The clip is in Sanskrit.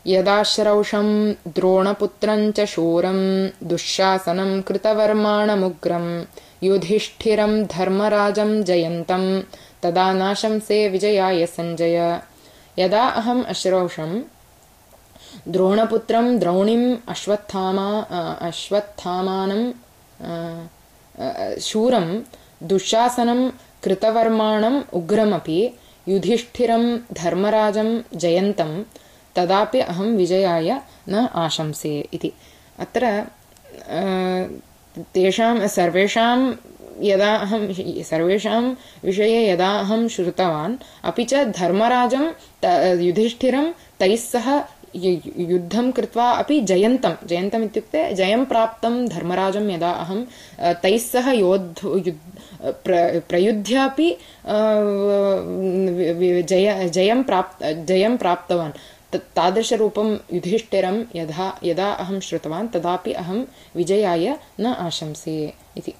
यदाश्रौषं द्रोणपुत्रं च शूरं दुःशासनं कृतवर्माणमुग्रं युधिष्ठिरं धर्मराजं जयन्तं तदा नाशंसे विजयाय सञ्जय। यदा अहम् अश्रौषं द्रोणपुत्रं द्रौणीम् अश्वत्थामानं शूरं दुःशासनं कृतवर्माणम् उग्रमपि युधिष्ठिरं धर्मराजं जयन्तं तदापि अहं विजयाय न आशंसे इति। अत्र तेषां सर्वेषां विषये यदा अहं श्रुतवान्, अपि च धर्मराजं युधिष्ठिरं तैः सह युद्धं कृत्वा अपि जयन्तम् इत्युक्ते जयं प्राप्तं धर्मराजं यदा अहं तैः सह प्रयुध्यापि जयं प्राप्तवान्, तादृशरूपं युधिष्ठिरं यदा अहं श्रुतवान् तदापि अहं विजयाय न आशंसे इति।